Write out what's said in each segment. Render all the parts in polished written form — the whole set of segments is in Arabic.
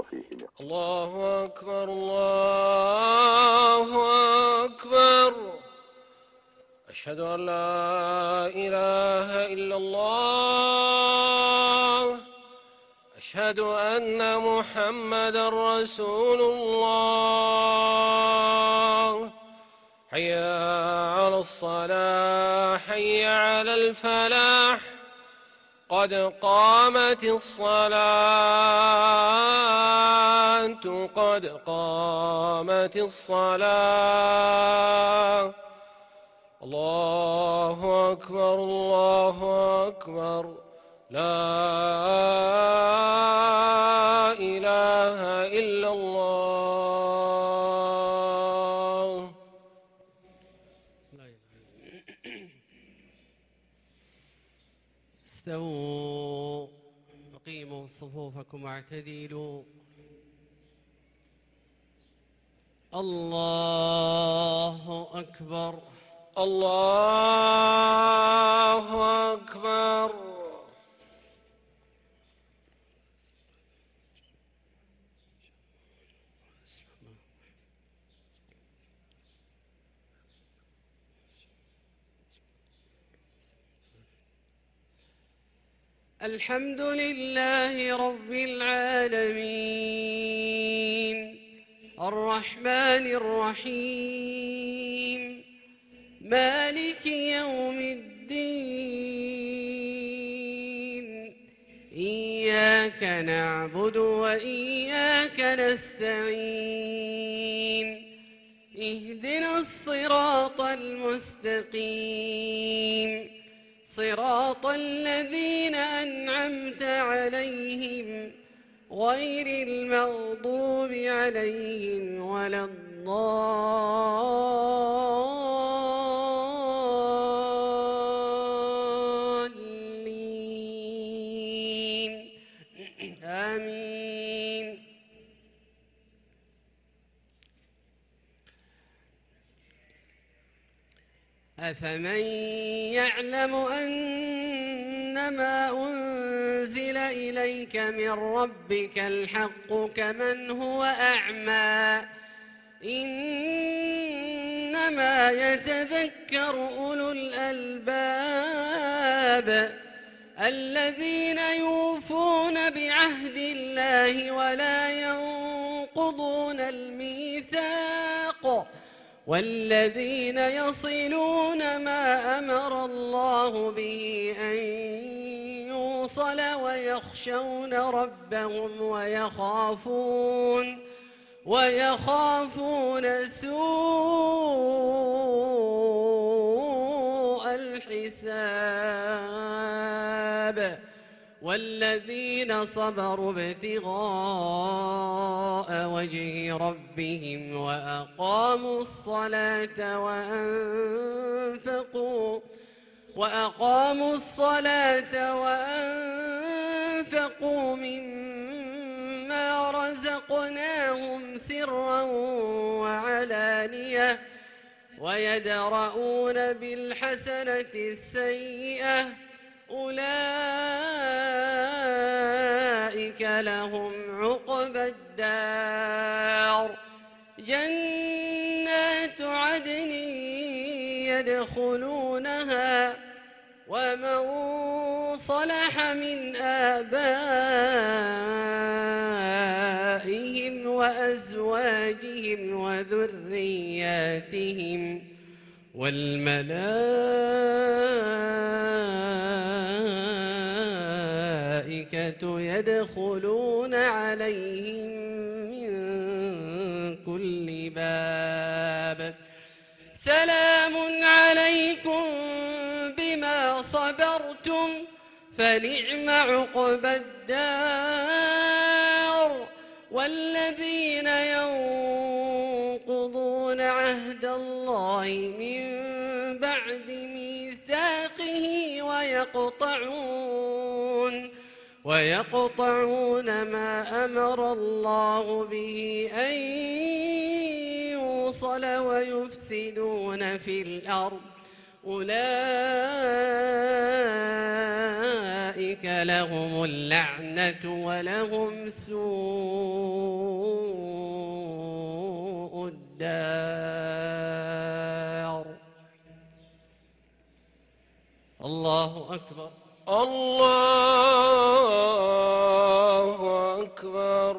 فيهم. الله أكبر الله أكبر. أشهد أن لا إله إلا الله. أشهد أن محمدا رسول الله. حي على الصلاة حي على الفلاح. قد قامت الصلاة قد قامت الصلاة. الله أكبر الله أكبر. لا إله إلا الله. استووا أقيموا صفوفكم واعتدلوا. الله أكبر الله أكبر. الحمد لله رب العالمين الرحمن الرحيم مالك يوم الدين. إياك نعبد وإياك نستعين. اهدنا الصراط المستقيم صراط الذين أنعمت عليهم غير المغضوب عليهم ولا الضالين. آمين. أفمن يعلم أنما أنزل إليك من ربك الحق كمن هو أعمى. إنما يتذكر أولو الألباب الذين يوفون بعهد الله ولا ينقضون الميثاق والذين يصلون ما أمر الله به أن يوصل ويخشون ربهم ويخافون سوء الحساب. والذين صبروا ابتغاء وجه ربهم وأقاموا الصلاة وأنفقوا مما رزقناهم سرا وعلانية ويدرؤون بالحسنة السيئة أولئك لهم عقبى الدار. جنات عدن يدخلونها ومن صلح من آبائهم وأزواجهم وذرياتهم والملائكة يدخلون عليهم من كل باب. سلام عليكم بما صبرتم فنعم عقبى الدار. والذين ينقضون عهد الله من بعد ميثاقه ويقطعون ما أمر الله به أن يوصل ويفسدون في الأرض أولئك لهم اللعنة ولهم سوء الله أكبر. الله أكبر.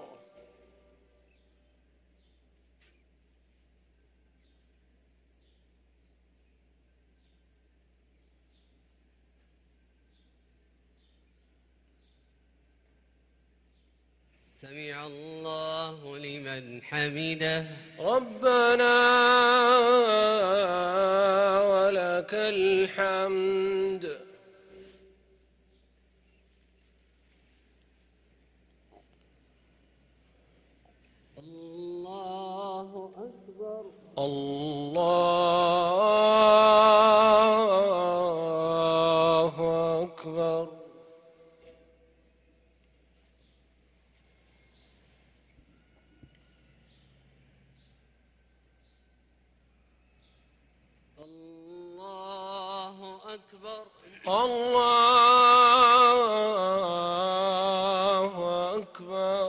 سمع الله لمن حمده. ربنا ولك الحمد. الله أكبر. الله أكبر. الله أكبر. الله أكبر.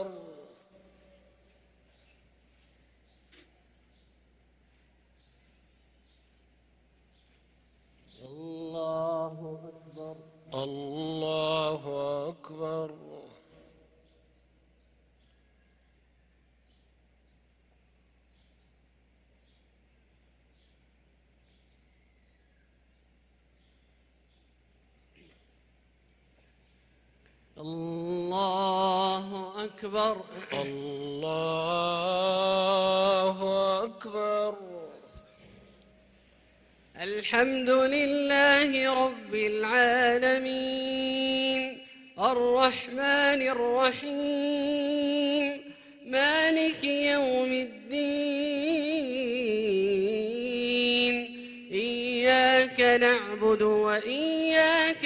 الله أكبر. الله أكبر. الله أكبر. الله أكبر. الحمد لله رب العالمين الرحمن الرحيم مالك يوم الدين إياك نعبد وإياك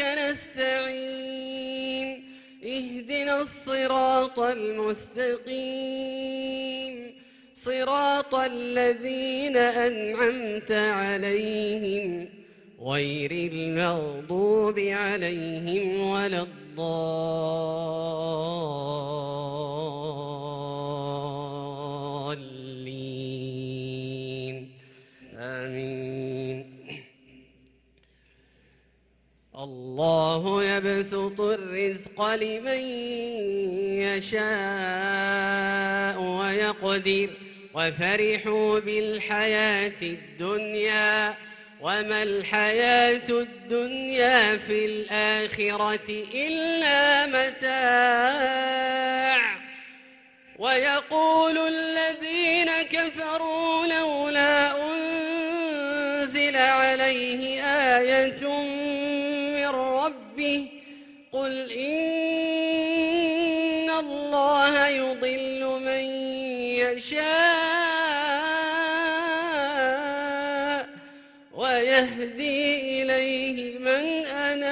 نستعين اهدنا الصراط المستقيم صراط الذين أنعمت عليهم غير المغضوب عليهم ولا الضالين آمين. الله يبسط الرزق لمن يشاء ويقدر وفرحوا بالحياة الدنيا وما الحياة الدنيا في الآخرة إلا متاع. ويقول الذين كفروا لولا أنزل عليه آية من ربه قل إن الله يضل من يشاء ويهدي إليه من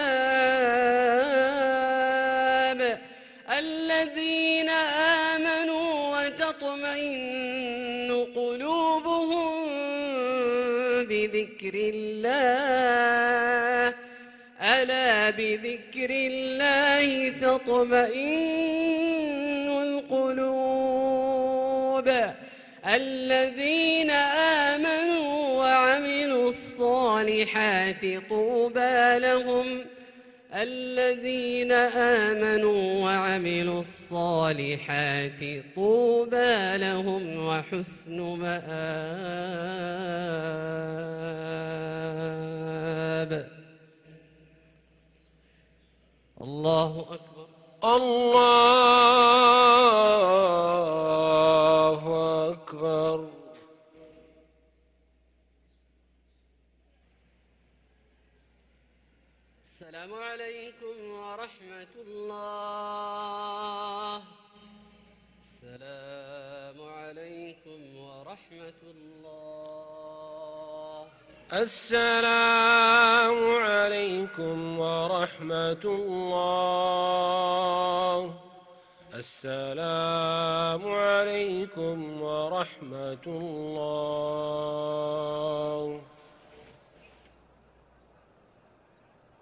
أناب. الذين آمنوا وتطمئن قلوبهم بذكر الله ألا بذكر الله تطمئن القلوب. الذين آمنوا وعملوا الصالحات طوبى لهم الذين آمنوا وعملوا الصالحات طوبى لهم وحسن مآب. الله أكبر. الله أكبر. السلام عليكم ورحمة الله. السلام عليكم ورحمة الله. السلام عليكم ورحمة الله. السلام عليكم ورحمة الله.